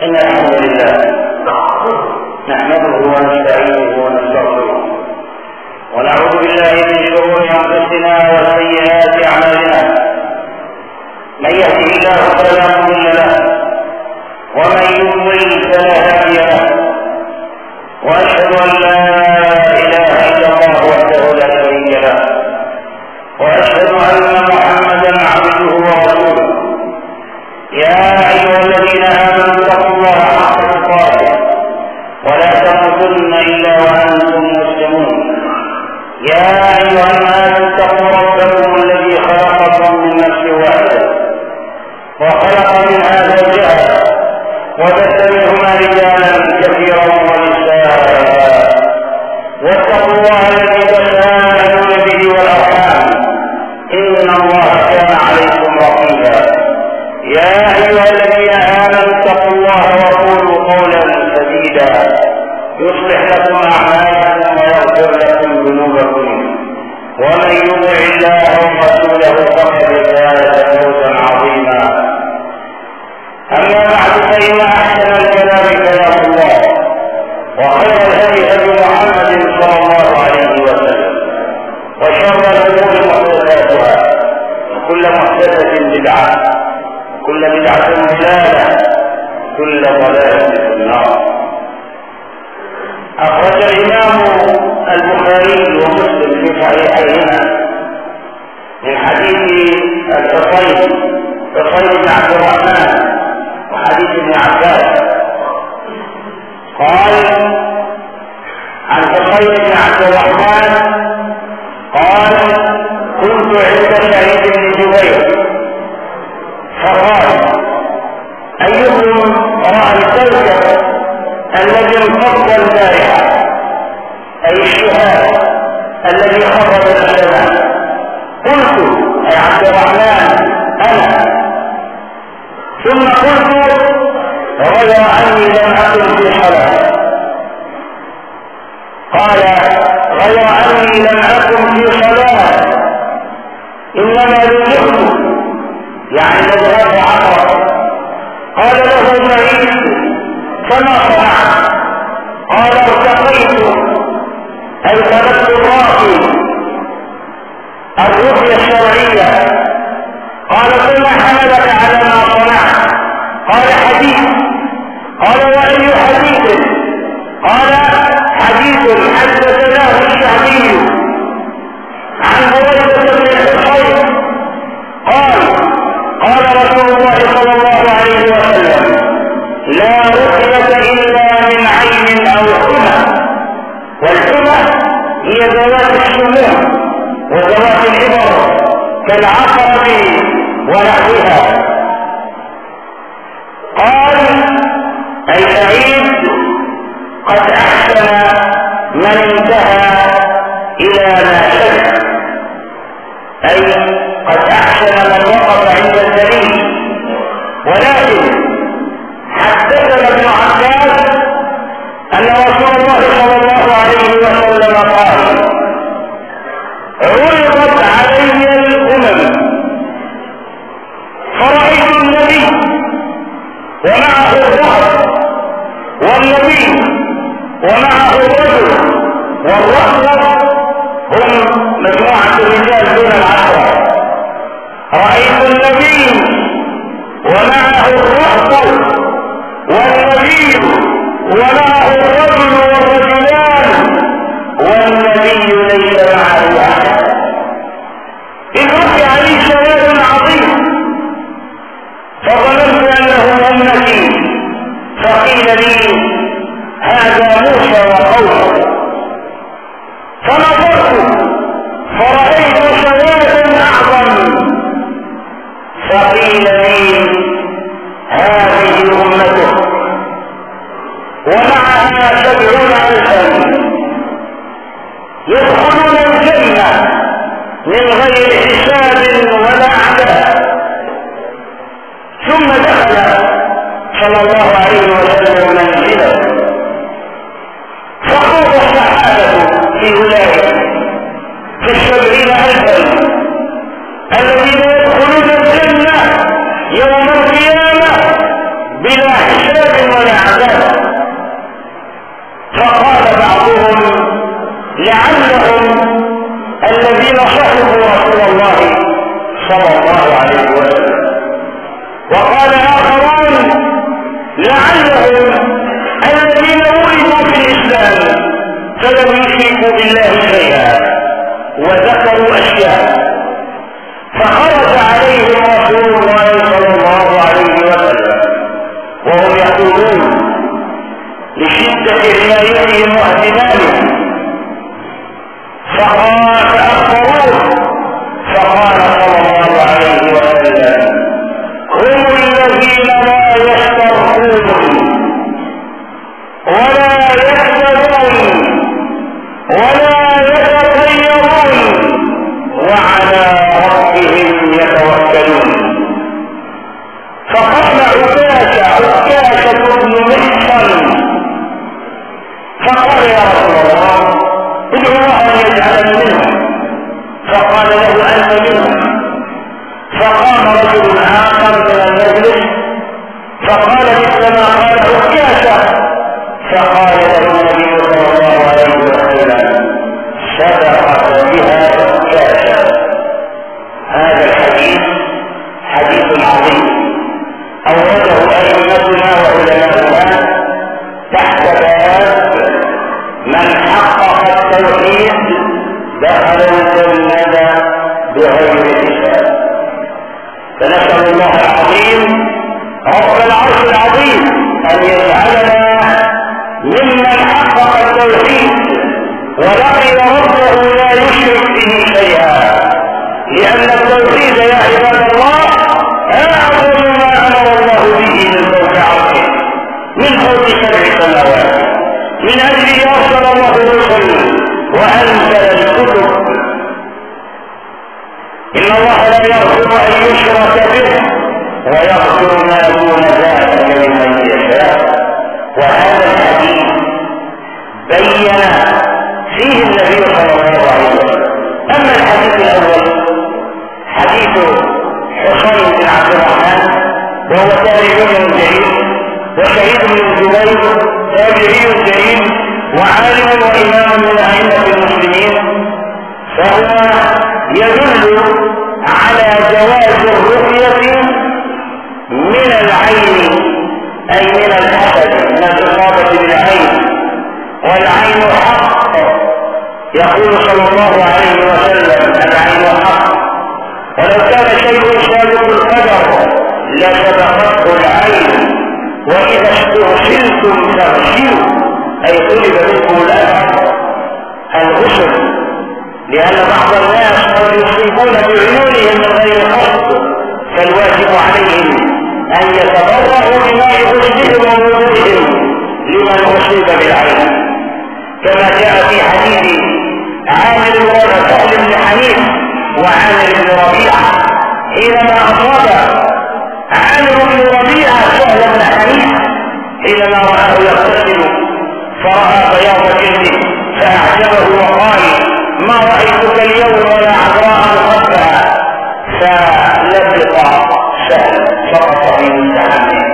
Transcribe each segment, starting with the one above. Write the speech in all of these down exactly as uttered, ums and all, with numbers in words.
إن الحمد لله نحمده ونستعينه ونستغفره ونعوذ بالله من شرور أنفسنا وسيئات أعمالنا. من يهده الله فلا مضل له ومن يضلل فلا هادي له، وأشهد أن لا إله إلا الله وحده لا شريك له، وأشهد أن محمدا عبده ورسوله. يا أيها الذين آمنوا اتقوا الله حق تقاته ولا تموتن إلا وأنتم مسلمون. يا أيها الناس اتقوا ربكم الذي خلقكم من نفس واحدة وخلق منها زوجها وبث منهما رجالا كثيرا ونساء، واتقوا الله الذي تساءلون به والأرحام إن الله كان عليكم رقيبا. يا أيها الذين آمنوا اتقوا الله وقولوا قولا سديدا يصلح لكم أعمالكم ويغفر لكم ذنوبكم، ومن يطع الله ورسوله فقد فاز فوزا عظيما. أما بعد، فإن أحسن الكلام كلام الله، وخير الهدي هدي محمد صلى الله عليه وسلم، وشر الأمور محدثاتها، وكل محدثة بدعة، كل بدعة ضلالة، كل ضلالة في النار. أخرج الإمام البخاري ومسلم في صحيحيهما من حديث الحصين حصين بن عبد الرحمن وحديث ابن عباس قال عن حصين بن عبد الرحمن قال: كنت عند سعيد بن جبير فقال: أيكم رأى الكوكب الذي انفض البارحة، أي الشهاب الذي خرج السماء؟ قلت: أي عبد الرحمن أنا. ثم قلت: غير أني لم أكن في صلاة. قال: غير أني لم أكن في صلاة، إنما لجئت، يعني الذهاب عقرب. قال له سعيد: فما صنعت؟ قال: ارتقيت، أي طلبت الراقي، الرقية الشرعية. قال: ثم حملك على ما صنعت؟ قال: حديث. قال: وأي حديث؟ قال: حديث حدثناه الشعبي عن بريدة بن الحصين قال: قال رسول الله صلى الله عليه وسلم: لا رقية إلا من عين أو حمى. والحمى هي ذوات السموم وذوات الإبر كالعقرب ونحوها. قال: أي سعيد قد أحسن من انتهى إلى ما شك، أي قد أحسن من وقف عند الدليل. ولكن حدثنا ابن عباس أن رسول الله صلى الله عليه وسلم قال: عرضت علي الأمم فرأيت النبي ومعه الرهب، والنبي ومعه الرجل، والرهب هم مجموعة الرجال دون العشرة. رأيت النبي ومعه الرهب والنبي ومعه الرجل والرجلان، والنبي ليس معه أحد. إذ رفع لي سواد عظيم فظننت أنه أمتي، فقيل لي: هذا موسى وقومه. فنظرت فرأيت سوادا أعظم، فقيل لي: هذه أمته، ومعها سبعون ألفا يدخلون الجنة من غير حساب ولا عذاب. ثم دخل صلى الله عليه وسلم منزله، فخوض الصحابة في أولئك في السبعين ألفا الذين يدخلون الجنة يوم القيامة بلا حساب لعلهم الذين صحبوا رسول الله صلى الله عليه وسلم. وقال آخرون لعلهم الذين ولدوا في الإسلام فلم يشركوا بالله شيئا وذكروا أشياء فخرج عليهم رسول الله صلى الله عليه وسلم وهم يقولون لشدة عنايتهم واهتمامهم فأخبروه فقال صلى الله عليه وسلم هم الذين لا يسترخون ولا يكتبون ولا يتطيرون وعلى ربهم يتوكلون. فقام عكاشة عكاشة بن محصن فقال يا رسول الله ادعو الله ان يجعلني منهم. فقال له انت منهم. فقام رجل اخر من المجلس فقال مثل ما قال عكاشة فقال له النبي صلى الله عليه وسلم صدقت بها عكاشة. هذا الحديث حديث عظيم أورده أئمتنا وعلماؤنا تحت باب من حقق التوحيد دخل الجنة بغير حساب. فنسأل الله العظيم رب العرش العظيم أن يجعلنا ممن حقق التوحيد ولقي ربه لا يشرك به شيئا، لأن التوحيد يا عباد الله أعظم ما أمر الله به من فوق عرشه من فوق سبع سماوات. من أجله أرسل الله الرسل وأنزل الكتب. إن الله لا يغفر أن يشرك به ويغفر ما دون ذلك لمن يشاء. وهذا الحديث بين فيه النبي صلى الله عليه وسلم. أما الحديث الأول حديث حسين بن عبد الرحمن وهو تابعي جليل وشهيد بن جبير تابعي جليل وعالم وإمام من أئمة المسلمين، فهو يدل على جواز الرقية من العين أي من الحسد من الإصابة بالعين، والعين حق. يقول صلى الله عليه وسلم العين حق، ولو كان شيء سابق القدر لسبقته العين، وإذا استرسلتم فاغسلوا أي طلب منكم الأجر الغسل، لأن بعض الناس قد يصيبون بعيونهم من غير قصد، فالواجب عليهم أن يتبرعوا بماء غسلهم ووضوئهم لمن أصيب بالعين، كما جاء في حديث عامر بن سهل بن حنيف وعامر بن ربيعة حينما أصاب عامر بن ربيعة سهل بن حنيف حينما رآه يغتسل فرأى بياض جلده فأعجبه وقال ما رأيتك اليوم ولا عذراء خفها، فلبق سهل سقط في مستحمه.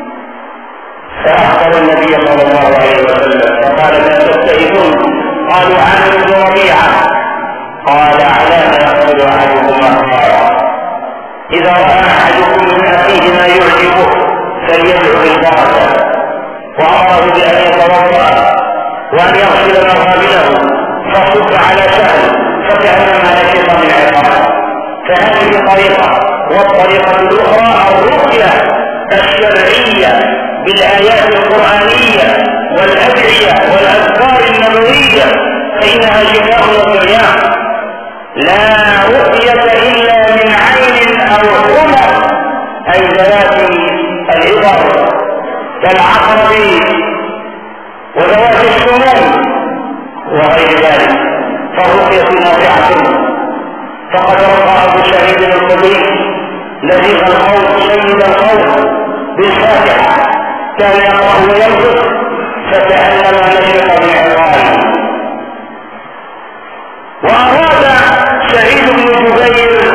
فأخبر النبي صلى الله عليه وسلم فقال من تتئذون؟ قالوا عامر بن ربيعة. قال على ما يقول أحدكم أخباره، إذا رأى أحدكم من أخيه ما يعجبه فليدعو بالبركة، وأمره بأن يتوضأ وأن يغسل مغابله فصب على سهل فكأنما نشط من عقاب. فهذه طريقة. والطريقة الأخرى الرقية الشرعية بالآيات القرآنية والأدعية والأذكار النبوية، فإنها شفاء وضياء. لا رقية إلا من عين أو حمى أي ذوات العبر كالعقرب وذوات السموم وغير ذلك، فالرقية نافعة. فقد رقى أبو سعيد الخدري لذيذ القول سيد القول بالفاتحة كان يقرأ وينفق فكأنما نشط من عقابه. وأراد سعيد بن جبير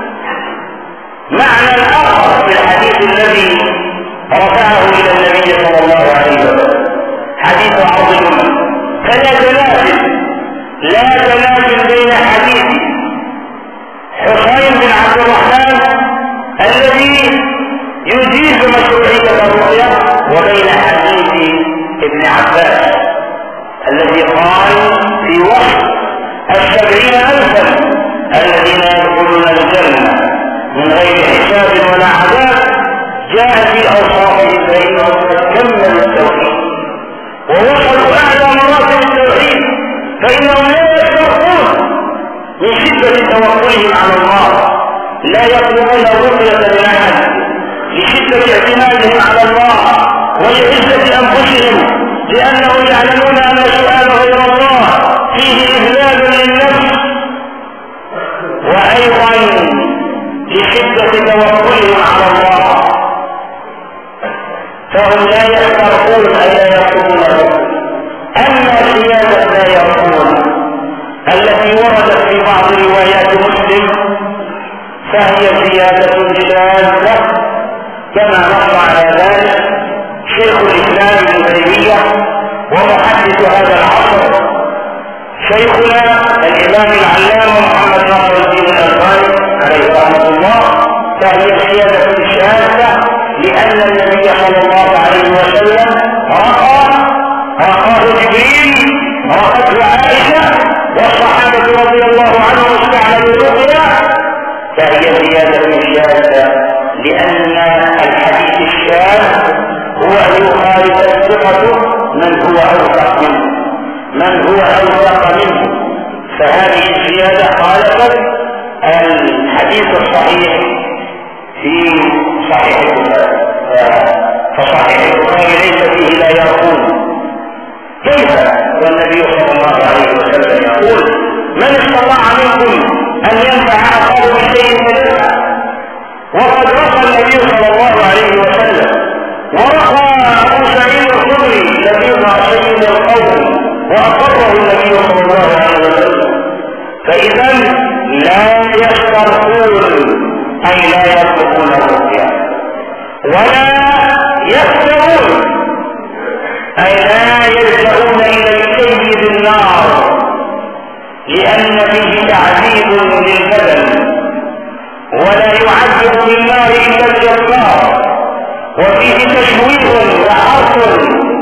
معنى آخر في الحديث الذي رفعه إلى النبي صلى الله عليه وسلم، حديث عظيم فلا تنافس لا تنافي بين حديث حسين بن عبد الرحمن الذي يجيز مشروعية الرؤيا وبين حديث ابن عباس الذي قال في وصف السبعين ألفا الذين يدخلون الجنة من غير حساب ولا عذاب جاء في أوصافهم فإنهم قد كملوا التوحيد ووصلوا أعلى مراتب التوحيد فإنهم لا يسترقون من شدة توكلهم على الله، لا يطلبون الرقية من أحد لشدة اعتمادهم على الله ولعزة أنفسهم، لأنهم يعلمون أن سؤال غير الله فيه إذلال للنفس، وأيضا لشدة توكلهم على الله فهم لا يسترقون أي لا يطلبون الرقية. أما زيادة لا يرقون التي وردت في بعض روايات مسلم فهي زيادة شاذة كما نص على ذلك شيخ الإسلام ابن تيمية ومحدث هذا العصر شيخنا الإمام العلامة محمد ناصر الدين الألباني عليه رحمة الله، فهي زيادة شاذة لأن النبي صلى الله عليه وسلم رأى رآه جبريل رأته عائشة والصحابة رضي الله عنهم استعملوا الرؤيا، فهي زيادة شاذة لأن الحديث الشاذ هو أن يخالف الثقة من هو أوثق منه من هو أوثق منه فهذه الزيادة خالفت الحديث الصحيح في صحيح البخاري، فصحيح البخاري ليس فيه لا يرقون. كيف والنبي صلى الله عليه وسلم يقول من استطاع منكم أن ينفع أخاه بشيء فليفعل، وقد رقى النبي صلى الله عليه وسلم ورقى أبو سعيد الخدري لبيض سيد القوم وأقره النبي صلى الله عليه وسلم، فإذا لا يسترقون أي لا يطلبون الرقية ولا يفترون أي لا يلجؤون إلى الكي بالنار لأن فيه تعذيب للبدن ولا يعذب بالنار إلا الجبار، وفيه تشويه وحرق،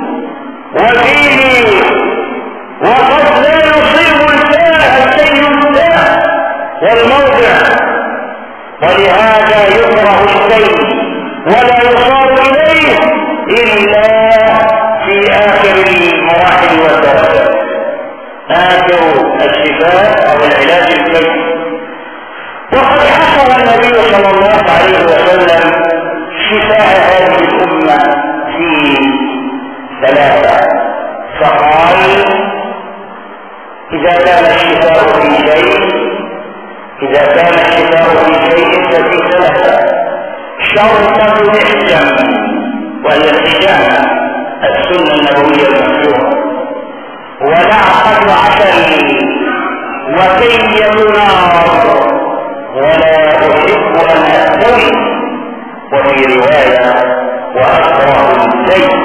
وفيه وقد لا يصيب الفاء السيد الفاء والموضع، ولهذا يكره السيد ولا يصار إليه إلا في آخر المراحل والدرجات، آخر الشفاء أو العلاج الكيف. وقد حصر النبي صلى الله عليه وسلم شفاء هذه الأمة في ثلاثة، فقال إذا كان الشفاء في شيء إذا كان الشفاء في شيء ففي ثلاثة: شرطة الإحجام وهي الحجامة السنة النبوية المشروعة، ولعقة عسل، وكية نار، ولا أحب أن أستوي، وفي رواية وأكره الزيت.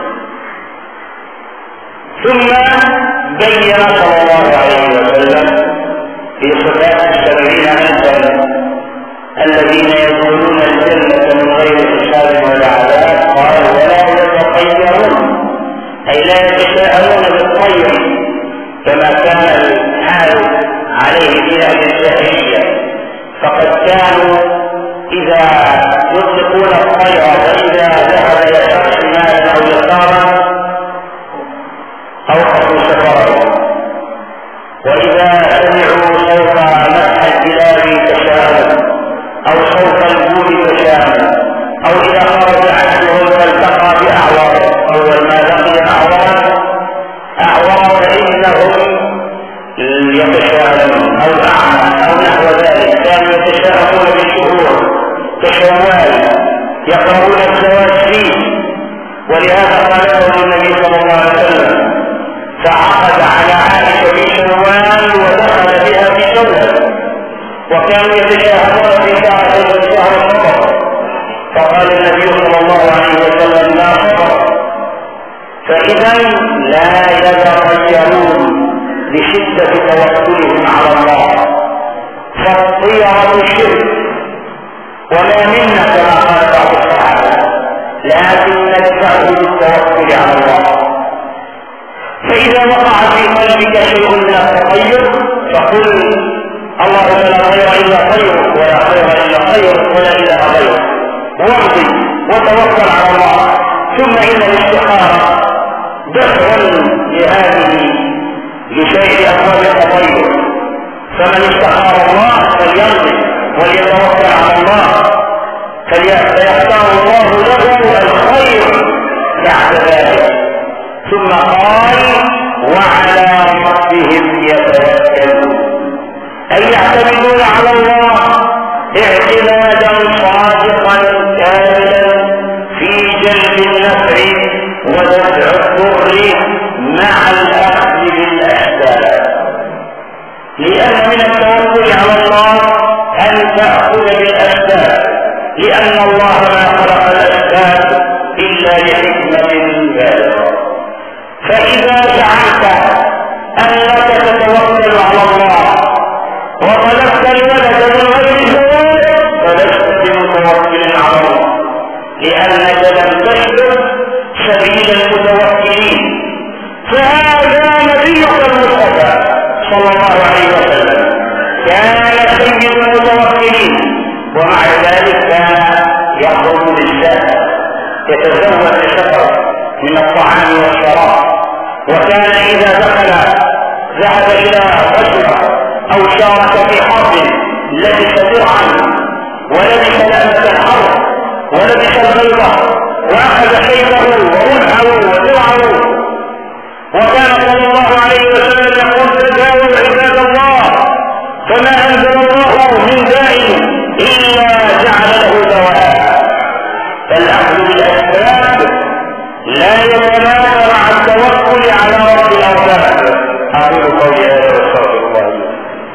ثم بين صلى الله عليه وسلم في صفات السبعين ألفا الذين يدخلون الجنة من غير حساب ولا عذاب، قال ولا يتطيرون أي لا يتشاءمون بالطير كما كان الحال عليه في أهل الجاهلية، فقد كانوا إذا يطلقون الطير فإذا ذهب يشق شمالا أو يسارا أوقفوا سفرهم، وإذا سمعوا صوت مسح الكلاب تشاءموا أو صوت البول تشاءموا، أو إذا خرج عهدهم فالتقى بأعور أول ما لقي أعور أعور فإنهم يتشاءمون أو أعمى أو نحو ذلك، كانوا يتشاءمون بالشهور كشوال يقرؤون الزواج فيه، ولهذا قال لهم النبي صلى الله عليه وسلم فعقد على عائشة في شوال ودخل بها في شوال، وكانوا يتشاهدون في ساعة من شهر الصبر، فقال النبي صلى الله عليه وسلم لا صبر، فإذا لا يتطيرون لشدة توكلهم على الله. فالطيرة شرك وما منا كما قال بعض الصحابة، لكن ندفعه بالتوكل على الله. فإذا وقع في قلبك شيء من التطير فقل اللهم لا خير إلا خيرك ولا خير إلا خيرك ولا إله غيرك، وامضي وتوكل على الله. ثم إن الاستخارة دفع لهذه لشيء أسباب التطير، فمن استخار الله فليمضي وليتوكل على الله فيختار الله له الخير بعد ذلك. ثم قال وعلى ربهم يتوكلون، أي يعتمدون على الله اعتمادا صادقا كاملا في جلب النفع ودفع الضر مع الأخذ بالأسباب. لأن من التوكل على الله أن تأخذ بالأسباب، لأن الله ما خلق الأسباب إلا لحكمة بالغة. فإذا زعمت أنك تتوكل على الله وطلبت الولد من غير سبب فلست بمتوكل على الله، لأنك لم تسلك سبيل المتوكلين. فهذا نبيك المصطفى صلى الله عليه وسلم كان سيد المتوكلين، ومع ذلك كان يخرج بالزاد يتزود بشطر من الطعام والشراب، وكان إذا دخل ذهب إلى غزوة أو شارك في حرب لبس درعا ولبس لأمة الحرب ولبس البيضة وأخذ سيفه ورمحه ودرعه. وكان صلى الله عليه وسلم يقول تداووا عباد الله فما أنزل الله من داء إلا جعل له دواء. فالأخذ بالأسباب لا يتنافى مع التوكل على رب الأرباب. أقول قولي هذا واستغفر الله لي.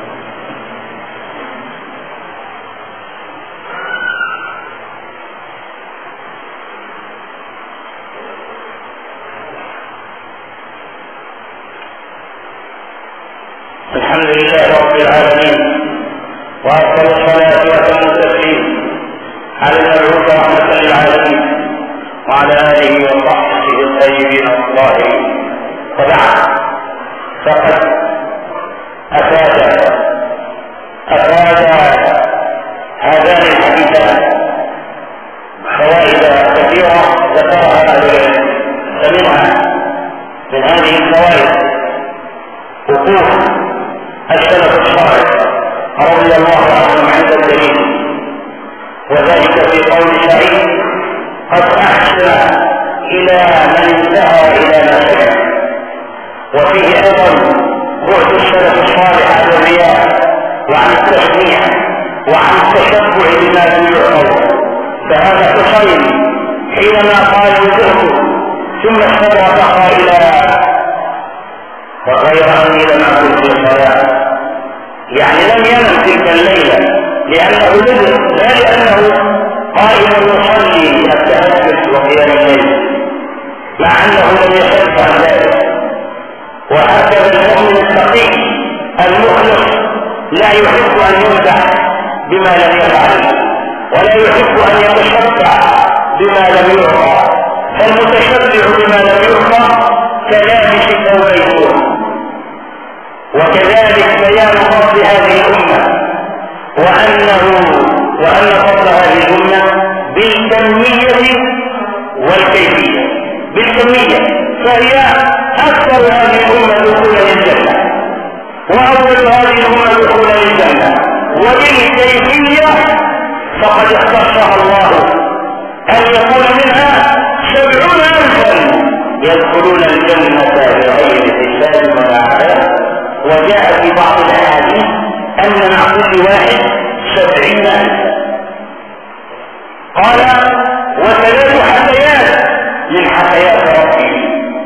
الحمد لله رب العالمين، وأفضل الصلاة وأتم التسليم على المبعوث رحمة للعالمين وعلى آله وصحبه الطيبين الطاهرين. وبعد، فقد أفاد أفاد هذان الحديثان فوائد كثيرة ذكرها أهل العلم. فمنها من هذه الفوائد وقوف السلف الصالح رضي الله عنهم عند الدليل، وذلك في قول سعيد قد أحسن إلى من انتهى إلى ما سمع. وفيه أيضا بعد السلف الصالح عن الرياء وعن التسميع وعن التشبع بما لم يعطوا. فهذا حسين حينما قال وجهت ثم استدرك قائلا وغير أني لم أكن في الصلاة، يعني لم ينم تلك الليلة لأنه نزل، لا لأنه قائم يصلي التهجد وقيام الليل، مع أنه لم يصل عن ذلك. وهكذا المؤمن التقي المخلص لا يحب أن يمدح بما لم يفعل، ولا يحب أن يتشبع بما لم يعطى. فالمتشبع بما لم يعطى كلابس ثوبيه. وكذلك بيان فضل هذه الأمة وأنه وأن فضل هذه الأمة بالكمية والكيفية. بالكمية فهي أكثر هذه الأمة دخولا للجنة وأول هذه الأمة دخولا للجنة. وبالكيفية فقد اختصها الله أن يكون منها سبعون ألفا يدخلون الجنة بغير حساب ولا عذاب. وجاء في بعض الأحاديث أن مع كل واحد سبعين ألفا. قال وثلاث حثيات من حثيات ربه،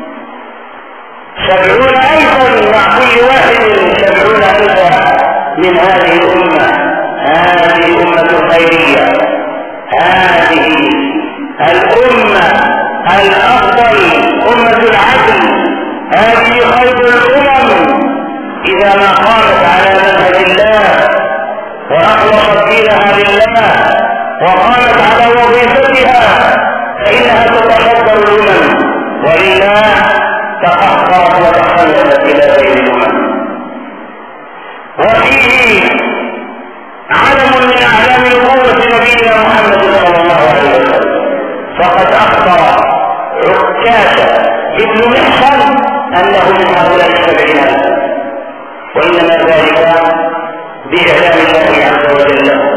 سبعون ألفا مع كل واحد سبعون ألفا من هذه الأمة. هذه الأمة الخيرية، هذه الأمة الأفضل، أمة العدل، هذه خير الأمم، قامت على منهج الله وأخلصت دينها لله وقامت على وظيفتها فإنها تتصدر الأمم، ولله تقهقرت وتخلدت إلى غير الأمم. وفيه علم من أعلام نبوة نبينا محمد صلى الله عليه وسلم، فقد أخبر عكاشة ابن محصن أنه من هؤلاء السبعين ألف، وإنما ذلك بإعلام الله عز وجل له.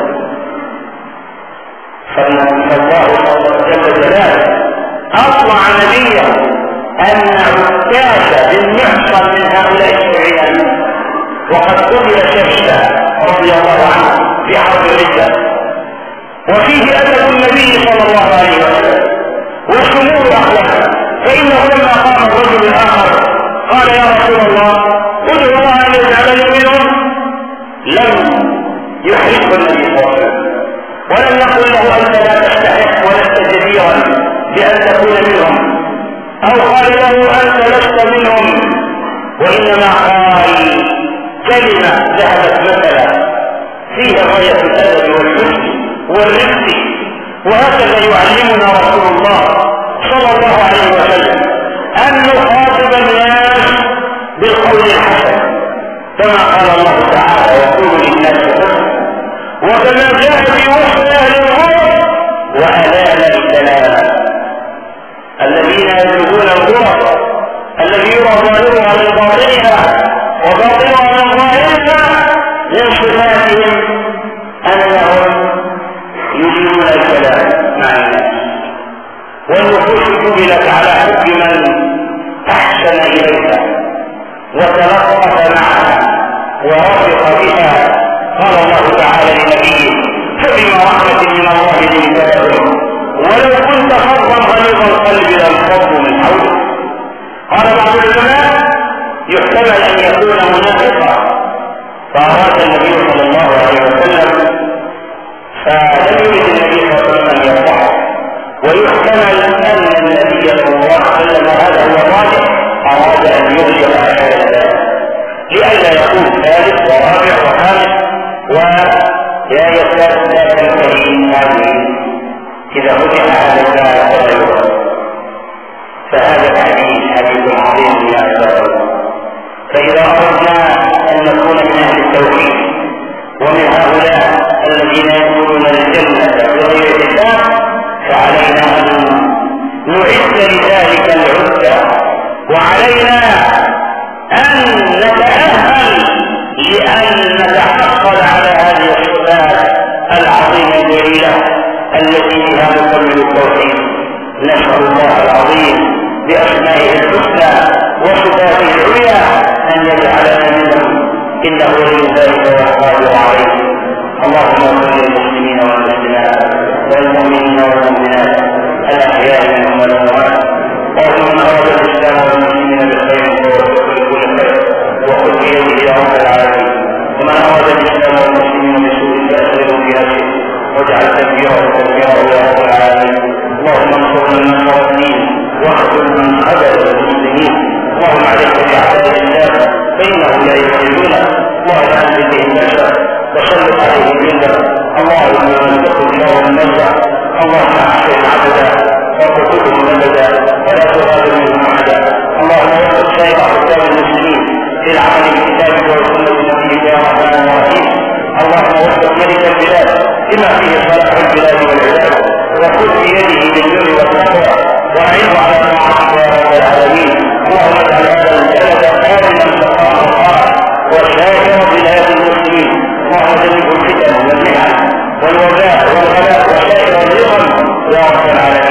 فالله جل جلاله أطلع نبيه أن عكاشة بن محصن من هؤلاء السبعين ألف، وقد قتل شمسة رضي الله عنه في حرب الردة. وفيه أدب النبي صلى الله عليه وسلم وشمول أخلاقه، فإنه لما قام الرجل الآخر قال يا رسول الله ادعو الله أن يجعلني منهم، لم يحرقه النبي صلى الله عليه وسلم ولم يقل له أنت لا تستحق ولست جديرا بأن تكون منهم، أو قال له أنت لست منهم، وإنما قال كلمة ذهبت مثلا فيها غاية الأدب والحسن والرفق. وهكذا يعلمنا رسول الله صلى الله عليه وسلم أن نخاطب الناس بالقول الحسن، كما قال الله تعالى وقولوا للناس حسنا، وكما جاء في وصف أهل الغرب وألان الكلام الذين يبلغون الغرب الذي يرى ظاهرها من باطنها وباطنها من ظاهرها من صفاتهم أنهم يجيبون الكلام مع الناس، والنفوس جبلت على حب من أحسن إليها وتلطف معها ورفق بها. قال الله تعالى لنبيه فبما رحمة من الله لنت لهم ولو كنت فظا غليظ القلب لانفضوا من حولك. قال بعض العلماء يحتمل أن يكون منافقا فأراد النبي صلى الله عليه وسلم فلم يرد النبي صلى الله عليه وسلم يرفعه، ويحتمل أن النبي صلى الله عليه وسلم هذا هو الراجح أراد أن يغلق أشهر ذلك لئلا يكون ثالث ورابع وخامس ولا يزداد لا تنتهي هذه إذا فتح هذا الباب ولا يغلق. فهذا الحديث حديث عظيم يا أحباب الله. فإذا أردنا أن نكون من أهل التوحيد ومن هؤلاء الذين يدخلون الجنة بغير حساب فعلينا أن نعد لذلك العدة، وعلينا أن نتأهل لأن نتحصل على هذه الصفات العظيمة الجليلة التي بها نكمل التوحيد. نسأل الله العظيم بأسمائه الحسنى وصفاته العليا أن يجعلنا منهم إنه ولي ذلك والقادر عليه. اللهم صل للمسلمين والمسلمات والمؤمنين والمؤمنات الأحياء منهم والأموات، اللهم من أراد الإسلام والمسلمين بالخير ووفقه لكل خير وخذ بيده يا رب العالمين، ومن أراد الإسلام والمسلمين بسوء فأسره في نفسه واجعل تدبيره تدبيره يا رب العالمين. اللهم انصر من نصر الدين واخذل من خذل المسلمين. اللهم عليك بأعداء الإسلام فإنه لا يفعلونه، اللهم أنزل بهم بأسا وسلط عليهم جندا، اللهم انصر لهم النصر، اللهم أحسن عبدا وقتلهم مددا ولا تغادر منهم أحدا. اللهم وفق سائر حكام المسلمين للعمل بكتابك وسنة نبيك يا رحمن الرحيم. اللهم وفق ملك البلاد لما فيه صلاح البلاد والعباد، وخذ بيده بالبر والتقوى وأعينه على طاعتك يا رب العالمين. اللهم اجعل هذا البلد آمنا سخاء وسائر بلاد المسلمين. اللهم جنبه الفتن والمحن والوباء والغلاء وسائر الرغم يا رب العالمين.